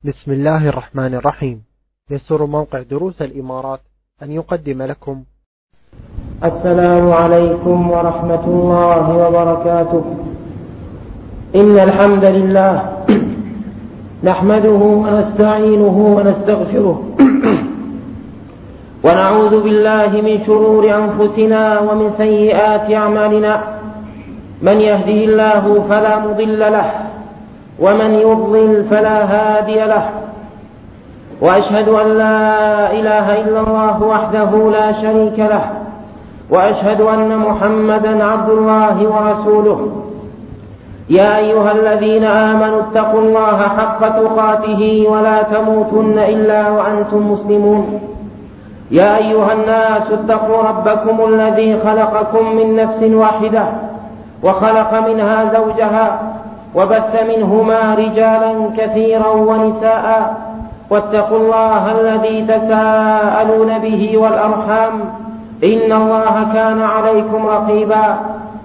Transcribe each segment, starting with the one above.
بسم الله الرحمن الرحيم. يسر موقع دروس الإمارات أن يقدم لكم السلام عليكم ورحمة الله وبركاته. إن الحمد لله نحمده ونستعينه ونستغفره ونعوذ بالله من شرور أنفسنا ومن سيئات أعمالنا. من يهده الله فلا مضل له ومن يضلل فلا هادي له، وأشهد أن لا إله إلا الله وحده لا شريك له، وأشهد أن محمدا عبد الله ورسوله. يا أيها الذين آمنوا اتقوا الله حق تقاته ولا تموتن إلا وأنتم مسلمون. يا أيها الناس اتقوا ربكم الذي خلقكم من نفس واحدة وخلق منها زوجها وبث منهما رجالا كثيرا ونساء، واتقوا الله الذي تساءلون به والأرحام إن الله كان عليكم رقيبا.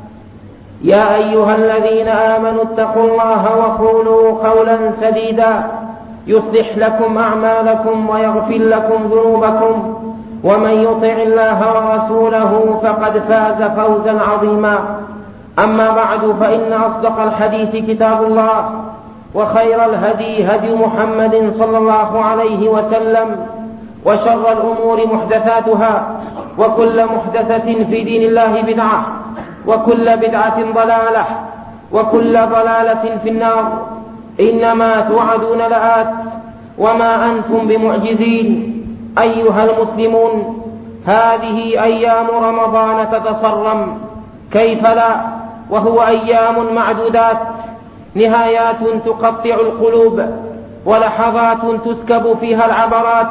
يا أيها الذين آمنوا اتقوا الله وقولوا قولا سديدا يصلح لكم أعمالكم ويغفر لكم ذنوبكم، ومن يطع الله ورسوله فقد فاز فوزا عظيما. أما بعد، فإن أصدق الحديث كتاب الله، وخير الهدي هدي محمد صلى الله عليه وسلم، وشر الأمور محدثاتها، وكل محدثة في دين الله بدعة، وكل بدعة ضلالة، وكل ضلالة في النار. إنما توعدون لآت وما أنتم بمعجزين. أيها المسلمون، هذه أيام رمضان تتصرم، كيف لا، وهو أيام معدودات، نهايات تقطع القلوب، ولحظات تسكب فيها العبرات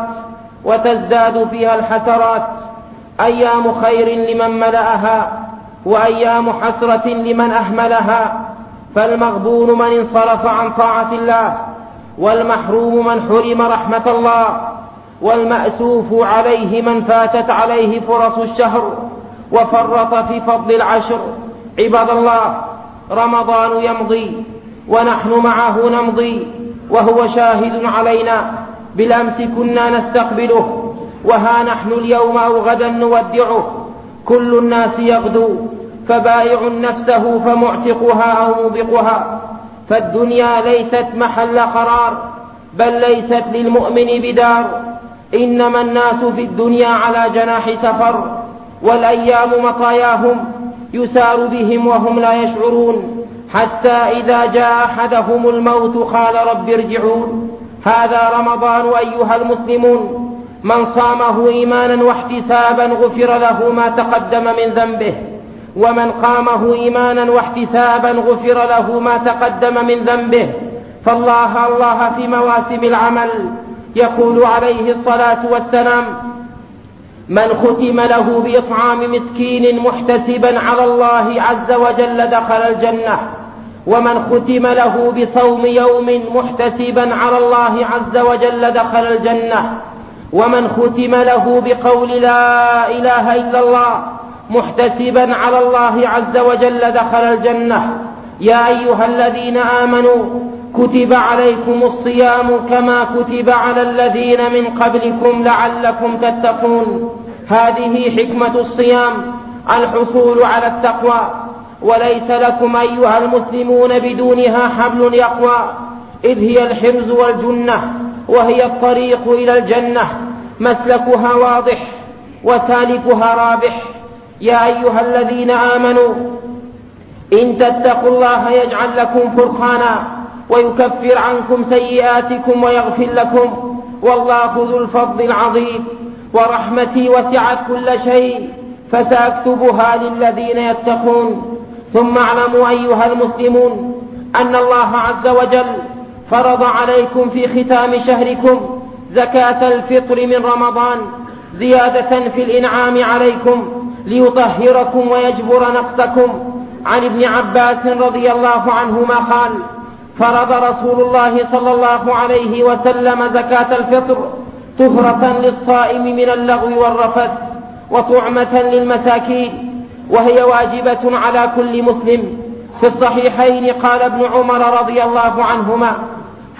وتزداد فيها الحسرات. أيام خير لمن ملأها، وأيام حسرة لمن أهملها. فالمغبون من انصرف عن طاعة الله، والمحروم من حرم رحمة الله، والمأسوف عليه من فاتت عليه فرص الشهر وفرط في فضل العشر. عباد الله، رمضان يمضي ونحن معه نمضي، وهو شاهد علينا. بالأمس كنا نستقبله، وها نحن اليوم أو غدا نودعه. كل الناس يغدو، فبائع نفسه فمعتقها أو موبقها. فالدنيا ليست محل قرار، بل ليست للمؤمن بدار. إنما الناس في الدنيا على جناح سفر، والأيام مطاياهم يسار بهم وهم لا يشعرون، حتى إذا جاء أحدهم الموت قال رب ارجعون. هذا رمضان أيها المسلمون، من صامه إيمانا واحتسابا غفر له ما تقدم من ذنبه، ومن قامه إيمانا واحتسابا غفر له ما تقدم من ذنبه. فالله الله في مواسم العمل يقول عليه الصلاة والسلام: من ختم له بإطعام مسكين محتسبا على الله عز وجل دخل الجنة، ومن ختم له بصوم يوم محتسبا على الله عز وجل دخل الجنة، ومن ختم له بقول لا إله إلا الله محتسبا على الله عز وجل دخل الجنة. يا أيها الذين آمنوا كتب عليكم الصيام كما كتب على الذين من قبلكم لعلكم تتقون. هذه حكمة الصيام، الحصول على التقوى، وليس لكم أيها المسلمون بدونها حبل يقوى، إذ هي الحرز والجنة، وهي الطريق إلى الجنة، مسلكها واضح وسالكها رابح. يا أيها الذين آمنوا إن تتقوا الله يجعل لكم فرقانا ويكفر عنكم سيئاتكم ويغفر لكم، والله ذو الفضل العظيم. ورحمتي وسعت كل شيء فسأكتبها للذين يتقون. ثم اعلموا أيها المسلمون أن الله عز وجل فرض عليكم في ختام شهركم زكاة الفطر من رمضان، زيادة في الإنعام عليكم ليطهركم ويجبر نقصكم. عن ابن عباس رضي الله عنهما قال: فرض رسول الله صلى الله عليه وسلم زكاة الفطر طهرة للصائم من اللغو والرفث، وطعمة للمساكين، وهي واجبة على كل مسلم. في الصحيحين قال ابن عمر رضي الله عنهما: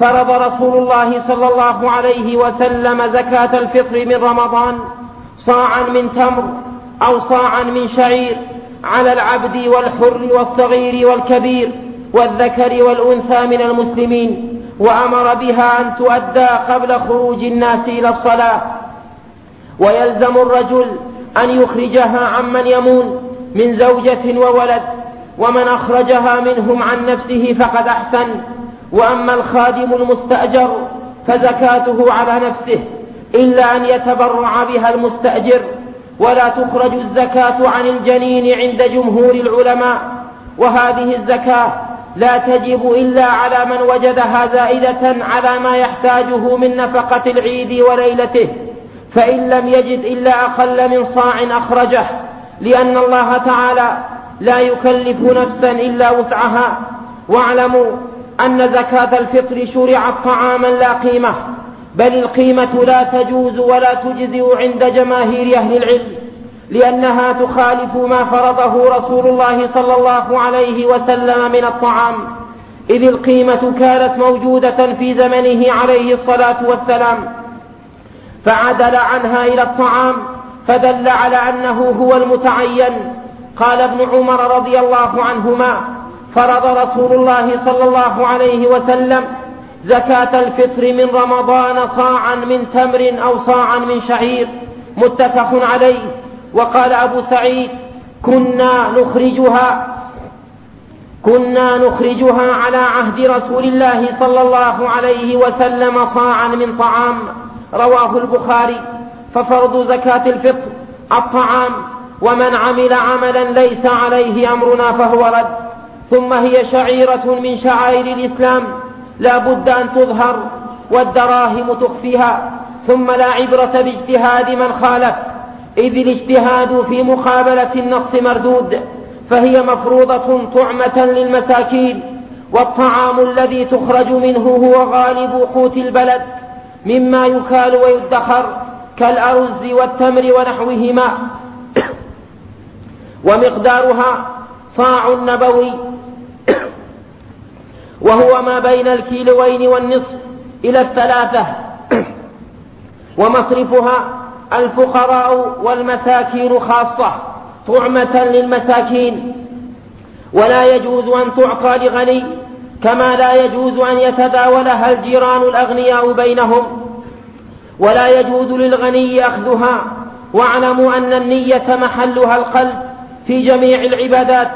فرض رسول الله صلى الله عليه وسلم زكاة الفطر من رمضان صاعا من تمر أو صاعا من شعير على العبد والحر والصغير والكبير والذكر والأنثى من المسلمين، وأمر بها أن تؤدى قبل خروج الناس إلى الصلاة. ويلزم الرجل أن يخرجها عمن يمون من زوجة وولد، ومن أخرجها منهم عن نفسه فقد أحسن. وأما الخادم المستأجر فزكاته على نفسه إلا أن يتبرع بها المستأجر، ولا تخرج الزكاة عن الجنين عند جمهور العلماء. وهذه الزكاة لا تجب إلا على من وجدها زائدة على ما يحتاجه من نفقة العيد وليلته، فإن لم يجد إلا أقل من صاع أخرجه، لأن الله تعالى لا يكلف نفسا إلا وسعها. واعلموا أن زكاة الفطر شرعت طعاما لا قيمة، بل القيمة لا تجوز ولا تجزئ عند جماهير أهل العلم، لأنها تخالف ما فرضه رسول الله صلى الله عليه وسلم من الطعام، إذ القيمة كانت موجودة في زمنه عليه الصلاة والسلام، فعدل عنها إلى الطعام فدل على أنه هو المتعين. قال ابن عمر رضي الله عنهما: فرض رسول الله صلى الله عليه وسلم زكاة الفطر من رمضان صاعا من تمر أو صاعا من شعير، متفق عليه. وقال أبو سعيد: كنا نخرجها على عهد رسول الله صلى الله عليه وسلم صاعا من طعام، رواه البخاري. ففرض زكاة الفطر الطعام، ومن عمل عملا ليس عليه أمرنا فهو رد. ثم هي شعيرة من شعائر الإسلام لا بد أن تظهر، والدراهم تخفيها. ثم لا عبرة باجتهاد من خالف، إذ الاجتهاد في مقابلة النص مردود، فهي مفروضة طعمة للمساكين. والطعام الذي تخرج منه هو غالب قوت البلد مما يكال ويدخر كالأرز والتمر ونحوهما، ومقدارها صاع نبوي، وهو ما بين الكيلوين والنصف إلى 3، ومصرفها الفقراء والمساكين خاصة طعمة للمساكين. ولا يجوز أن تعطى لغني، كما لا يجوز أن يتداولها الجيران الأغنياء بينهم، ولا يجوز للغني أخذها. واعلموا أن النية محلها القلب في جميع العبادات،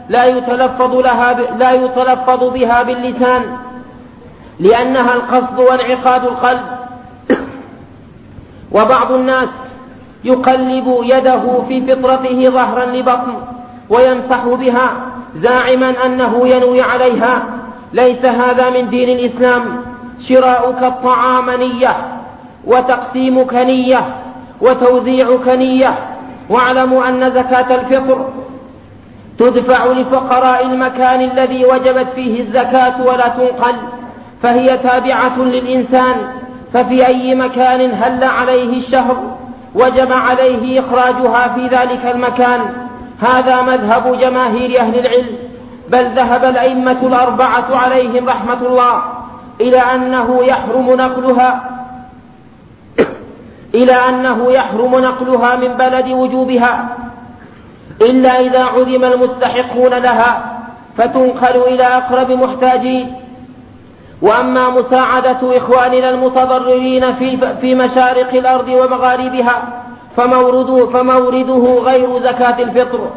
لا يتلفظ بها باللسان، لأنها القصد وانعقاد القلب. وبعض الناس يقلب يده في فطرته ظهرا لبطن ويمسح بها زاعما أنه ينوي عليها، ليس هذا من دين الإسلام. شراؤك الطعام نية، وتقسيمك نية، وتوزيعك نية. واعلموا أن زكاة الفطر تدفع لفقراء المكان الذي وجبت فيه الزكاة ولا تنقل، فهي تابعة للإنسان، ففي أي مكان هل عليه الشهر وجب عليه إخراجها في ذلك المكان. هذا مذهب جماهير أهل العلم، بل ذهب الأئمة الأربعة عليهم رحمة الله إلى أنه يحرم نقلها من بلد وجوبها، إلا إذا عدم المستحقون لها فتنقل إلى أقرب محتاجين. وأما مساعدة إخواننا المتضررين في مشارق الأرض ومغاربها فمورده غير زكاة الفطر.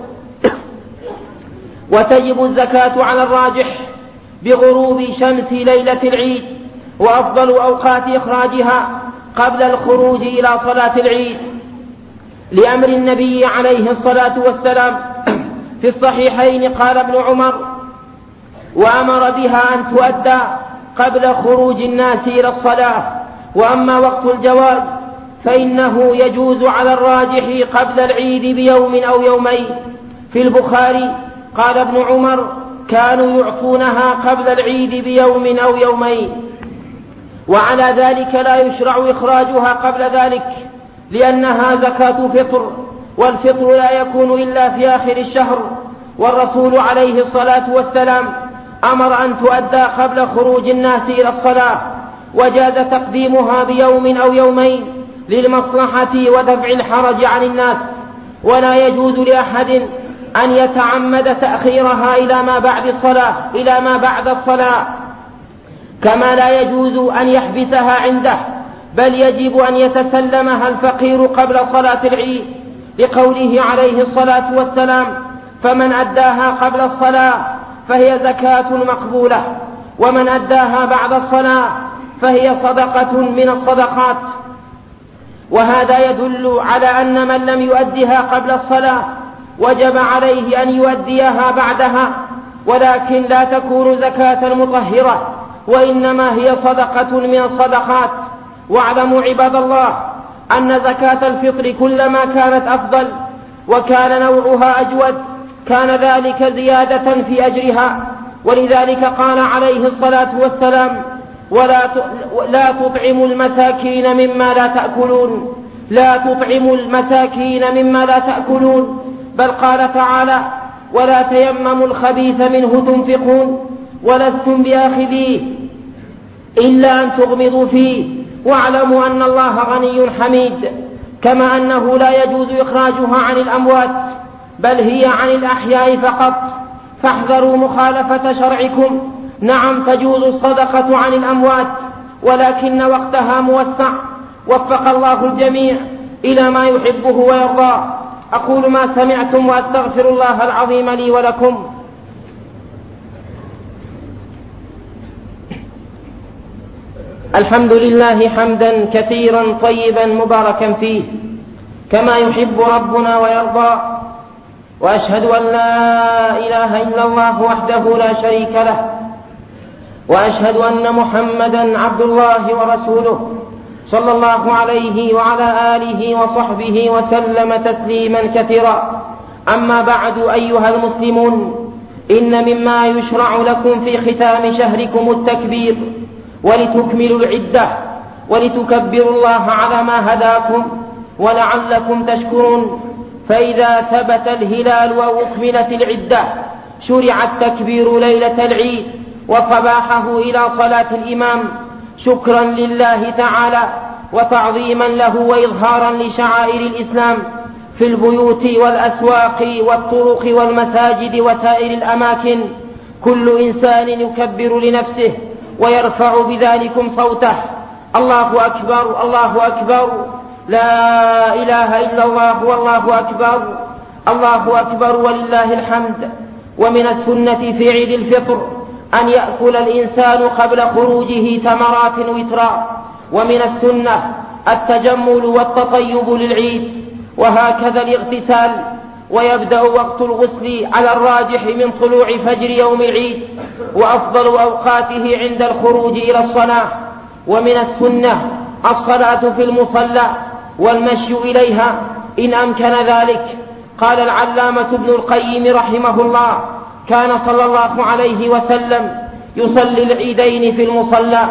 وتجب الزكاة على الراجح بغروب شمس ليلة العيد، وأفضل أوقات إخراجها قبل الخروج إلى صلاة العيد، لأمر النبي عليه الصلاة والسلام في الصحيحين. قال ابن عمر: وأمر بها أن تؤدى قبل خروج الناس إلى الصلاة. وأما وقت الجواز فإنه يجوز على الراجح قبل العيد بيوم أو يومين. في البخاري قال ابن عمر: كانوا يعطونها قبل العيد بيوم أو يومين. وعلى ذلك لا يشرع إخراجها قبل ذلك، لأنها زكاة فطر، والفطر لا يكون إلا في آخر الشهر. والرسول عليه الصلاة والسلام أمر أن تؤدى قبل خروج الناس إلى الصلاة، وجاز تقديمها بيوم أو يومين للمصلحة ودفع الحرج عن الناس، ولا يجوز لأحد أن يتعمد تأخيرها إلى ما بعد الصلاة، كما لا يجوز أن يحبسها عنده، بل يجب أن يتسلمها الفقير قبل صلاة العيد، لقوله عليه الصلاة والسلام: فمن أداها قبل الصلاة فهي زكاة مقبولة، ومن أداها بعد الصلاة فهي صدقة من الصدقات. وهذا يدل على أن من لم يؤدها قبل الصلاة وجب عليه أن يؤديها بعدها، ولكن لا تكون زكاة مطهرة، وإنما هي صدقة من الصدقات. واعلموا عباد الله أن زكاة الفطر كلما كانت أفضل وكان نوعها أجود كان ذلك زيادة في أجرها، ولذلك قال عليه الصلاة والسلام: لا تطعموا المساكين مما لا تأكلون، بل قال تعالى: ولا تيمموا الخبيث منه تنفقون ولستم بآخذيه إلا أن تغمضوا فيه، واعلموا أن الله غني حميد. كما أنه لا يجوز إخراجها عن الأموات، بل هي عن الأحياء فقط، فاحذروا مخالفة شرعكم. نعم، تجوز الصدقة عن الأموات، ولكن وقتها موسع، وفق الله الجميع إلى ما يحبه ويرضاه. أقول ما سمعتم وأستغفر الله العظيم لي ولكم. الحمد لله حمدا كثيرا طيبا مباركا فيه كما يحب ربنا ويرضى، وأشهد أن لا إله إلا الله وحده لا شريك له، وأشهد أن محمدا عبد الله ورسوله صلى الله عليه وعلى آله وصحبه وسلم تسليما كثيرا. أما بعد، أيها المسلمون، إن مما يشرع لكم في ختام شهركم التكبير، ولتكملوا العدة ولتكبروا الله على ما هداكم ولعلكم تشكرون. فإذا ثبت الهلال وأكملت العدة شرع التكبير ليلة العيد وصباحه إلى صلاة الإمام، شكرا لله تعالى وتعظيما له وإظهارا لشعائر الإسلام في البيوت والأسواق والطرق والمساجد وسائر الأماكن. كل إنسان يكبر لنفسه ويرفع بذلكم صوته: الله أكبر، الله أكبر، لا إله إلا الله، والله أكبر، الله أكبر ولله الحمد. ومن السنة في عيد الفطر أن يأكل الإنسان قبل خروجه تمرات وترا، ومن السنة التجمل والتطيب للعيد، وهكذا الاغتسال، ويبدأ وقت الغسل على الراجح من طلوع فجر يوم العيد، وأفضل أوقاته عند الخروج إلى الصلاة. ومن السنة الصلاة في المصلى والمشي إليها إن أمكن ذلك. قال العلامة ابن القيم رحمه الله: كان صلى الله عليه وسلم يصلي العيدين في المصلى،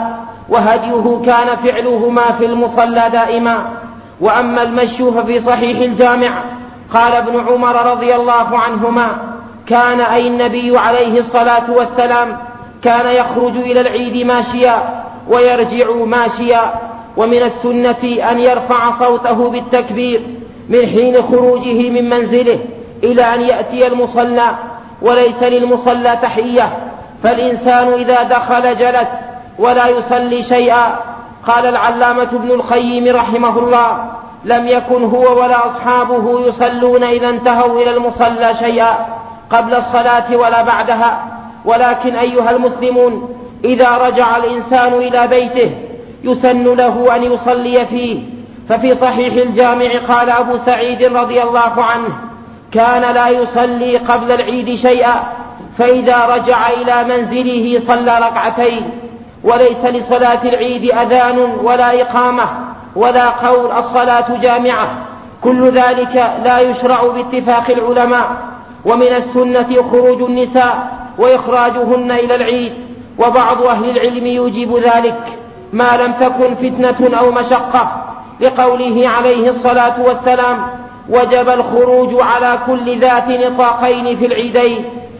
وهديه كان فعلهما في المصلى دائما. وأما المشي ففي صحيح الجامع قال ابن عمر رضي الله عنهما: كان أي النبي عليه الصلاة والسلام كان يخرج إلى العيد ماشيا ويرجع ماشيا. ومن السنة أن يرفع صوته بالتكبير من حين خروجه من منزله إلى أن يأتي المصلى، وليس للمصلى تحية، فالإنسان إذا دخل جلس ولا يصلي شيئا. قال العلامة ابن القيم رحمه الله: لم يكن هو ولا أصحابه يصلون إذا انتهوا إلى المصلى شيئا قبل الصلاة ولا بعدها. ولكن أيها المسلمون، إذا رجع الإنسان إلى بيته يسن له أن يصلي فيه، ففي صحيح الجامع قال أبو سعيد رضي الله عنه: كان لا يصلي قبل العيد شيئا، فإذا رجع إلى منزله صلى ركعتين. وليس لصلاة العيد أذان ولا إقامة ولا قول الصلاة جامعة، كل ذلك لا يشرع باتفاق العلماء. ومن السنة خروج النساء وإخراجهن إلى العيد، وبعض أهل العلم يوجب ذلك ما لم تكن فتنة أو مشقة، لقوله عليه الصلاة والسلام: وجب الخروج على كل ذات نطاقين في العيدين.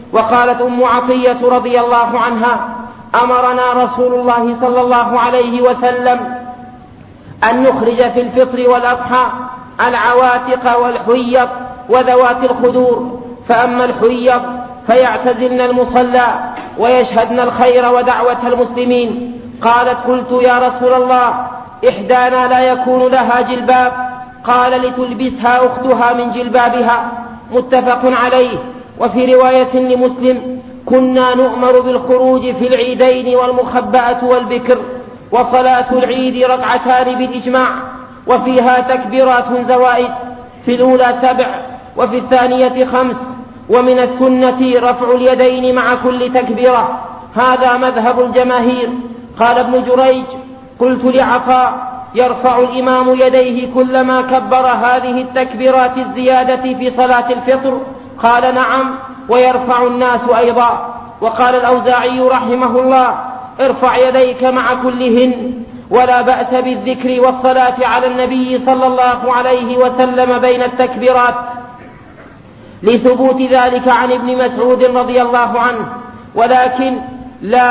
وقالت أم عطية رضي الله عنها: أمرنا رسول الله صلى الله عليه وسلم أن نخرج في الفطر والأضحى العواتق والحيض وذوات الخدور، فأما الحيض فيعتزلن المصلى ويشهدن الخير ودعوة المسلمين. قالت: قلت يا رسول الله إحدانا لا يكون لها جلباب، قال: لتلبسها أختها من جلبابها. متفق عليه. وفي رواية لمسلم: كنا نؤمر بالخروج في العيدين والمخبأة والبكر، وصلاة العيد ركعتان بالإجماع، وفيها تكبيرات زوائد، في الأولى 7 وفي الثانية 5، ومن السنة رفع اليدين مع كل تكبيرة، هذا مذهب الجماهير. قال ابن جريج: قلت لعطاء: يرفع الإمام يديه كلما كبر هذه التكبيرات الزيادة في صلاة الفطر؟ قال: نعم، ويرفع الناس أيضا. وقال الأوزاعي رحمه الله: ارفع يديك مع كلهن، ولا بأس بالذكر والصلاة على النبي صلى الله عليه وسلم بين التكبيرات، لثبوت ذلك عن ابن مسعود رضي الله عنه. ولكن لا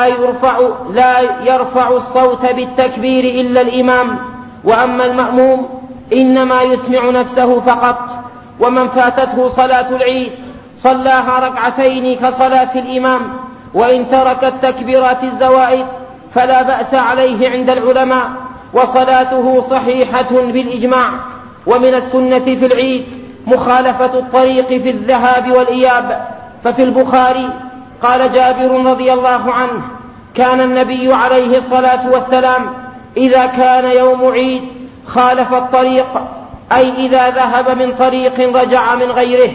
يرفع الصوت بالتكبير إلا الإمام، وأما المأموم إنما يسمع نفسه فقط. ومن فاتته صلاة العيد صلاها ركعتين كصلاة الإمام، وإن ترك التكبيرات الزوائد فلا بأس عليه عند العلماء، وصلاته صحيحة بالإجماع. ومن السنة في العيد مخالفة الطريق في الذهاب والإياب. ففي البخاري قال جابر رضي الله عنه: كان النبي عليه الصلاة والسلام إذا كان يوم عيد خالف الطريق، أي إذا ذهب من طريق رجع من غيره.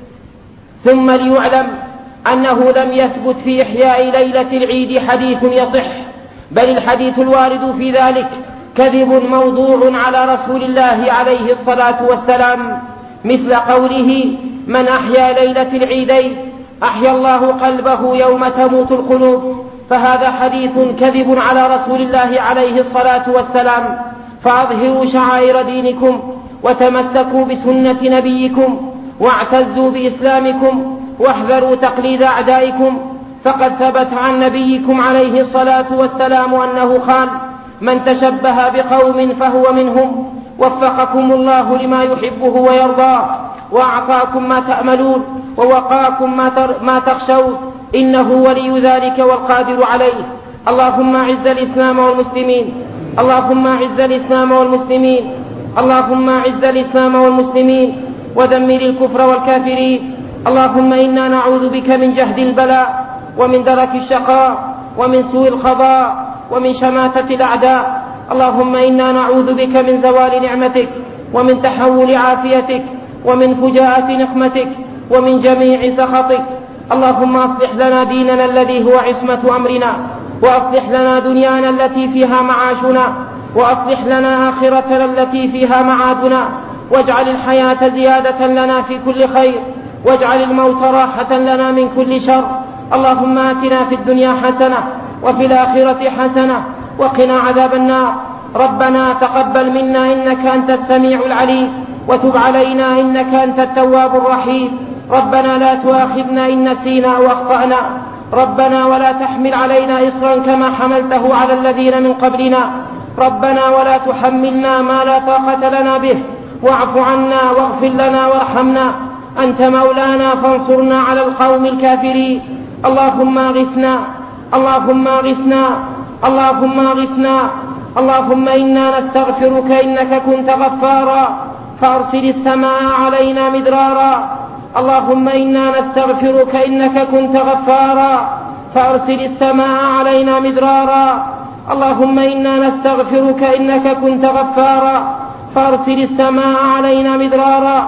ثم ليعلم أنه لم يثبت في إحياء ليلة العيد حديث يصح، بل الحديث الوارد في ذلك كذب موضوع على رسول الله عليه الصلاة والسلام، مثل قوله: من أحيا ليلة العيدين أحيا الله قلبه يوم تموت القلوب، فهذا حديث كذب على رسول الله عليه الصلاة والسلام. فأظهروا شعائر دينكم، وتمسكوا بسنة نبيكم، واعتزوا بإسلامكم، واحذروا تقليد أعدائكم. فقد ثبت عن نبيكم عليه الصلاة والسلام أنه قال: من تشبه بقوم فهو منهم. وفقكم الله لما يحبه ويرضاه، وأعطاكم ما تأملون، ووقاكم ما تخشون، إنه ولي ذلك والقادر عليه. اللهم أعز الإسلام والمسلمين، اللهم أعز الإسلام والمسلمين، اللهم أعز الإسلام والمسلمين، ودمر الكفر والكافرين. اللهم إنا نعوذ بك من جهد البلاء، ومن درك الشقاء، ومن سوء القضاء، ومن شماتة الأعداء. اللهم إنا نعوذ بك من زوال نعمتك، ومن تحول عافيتك، ومن فجاءة نقمتك، ومن جميع سخطك. اللهم أصلح لنا ديننا الذي هو عصمة أمرنا، وأصلح لنا دنيانا التي فيها معاشنا، وأصلح لنا آخرتنا التي فيها معادنا، واجعل الحياة زيادة لنا في كل خير، واجعل الموت راحة لنا من كل شر. اللهم آتنا في الدنيا حسنة، وفي الآخرة حسنة، وقنا عذاب النار. ربنا تقبل منا إنك أنت السميع العليم، وتب علينا إنك أنت التواب الرحيم. ربنا لا تؤاخذنا إن نسينا أو أخطأنا، ربنا ولا تحمل علينا إصرا كما حملته على الذين من قبلنا، ربنا ولا تحملنا ما لا طاقة لنا به، واعف عنا واغفر لنا وارحمنا، أنت مولانا فانصرنا على القوم الكافرين. اللهم اغثنا، اللهم اغثنا، اللهم اغثنا. اللهم إنا نستغفرك إنك كنت غفارا فأرسل السماء علينا مدرارا. اللهم إنا نستغفرك إنك كنت غفارا فأرسل السماء علينا مدرارا. اللهم إنا نستغفرك إنك كنت غفارا فأرسل السماء علينا مدرارا.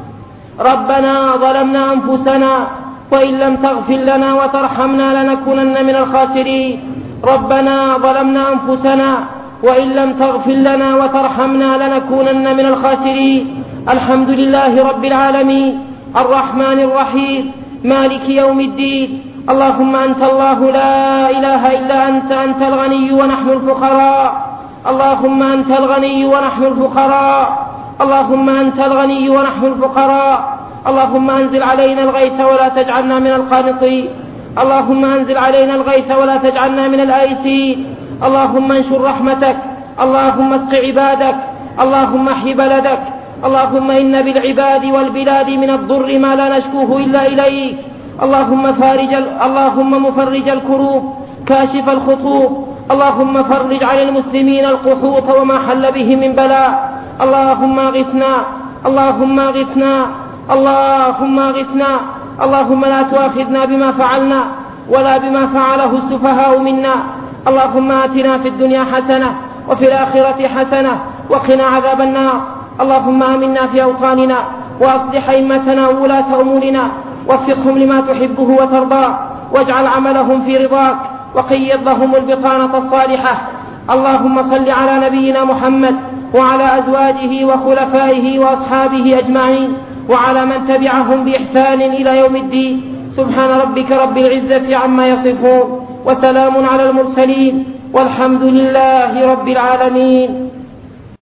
ربنا ظلمنا أنفسنا وإن لم تغفر لنا وترحمنا لنكونن من الخاسرين. ربنا ظلمنا أنفسنا وإن لم تغفر لنا وترحمنا لنكونن من الخاسرين. الحمد لله رب العالمين، الرحمن الرحيم، مالك يوم الدين. اللهم أنت الله لا إله إلا أنت، أنت الغني ونحن الفقراء. اللهم أنت الغني ونحن الفقراء. اللهم أنت الغني ونحن الفقراء. اللهم أنزل علينا الغيث ولا تجعلنا من القانطين. اللهم أنزل علينا الغيث ولا تجعلنا من الآيسين. اللهم انشر رحمتك. اللهم اسق عبادك. اللهم احي بلدك. اللهم إن بالعباد والبلاد من الضر ما لا نشكوه إلا إليك. اللهم مفرج الكروب كاشف الخطوب. اللهم فرج على المسلمين القحوط وما حل به من بلاء. اللهم اغثنا. اللهم اغثنا. اللهم اغثنا. اللهم لا تؤاخذنا بما فعلنا ولا بما فعله السفهاء منا. اللهم آتنا في الدنيا حسنة وفي الآخرة حسنة وقنا عذاب النار. اللهم آمنا في أوطاننا وأصلح أئمتنا وولاة أمورنا وفقهم لما تحبه وترضى واجعل عملهم في رضاك وقيض لهم البطانة الصالحة. اللهم صل على نبينا محمد وعلى أزواجه وخلفائه وأصحابه أجمعين وعلى من تبعهم بإحسان إلى يوم الدين. سبحان ربك رب العزة عما يصفون وسلام على المرسلين والحمد لله رب العالمين.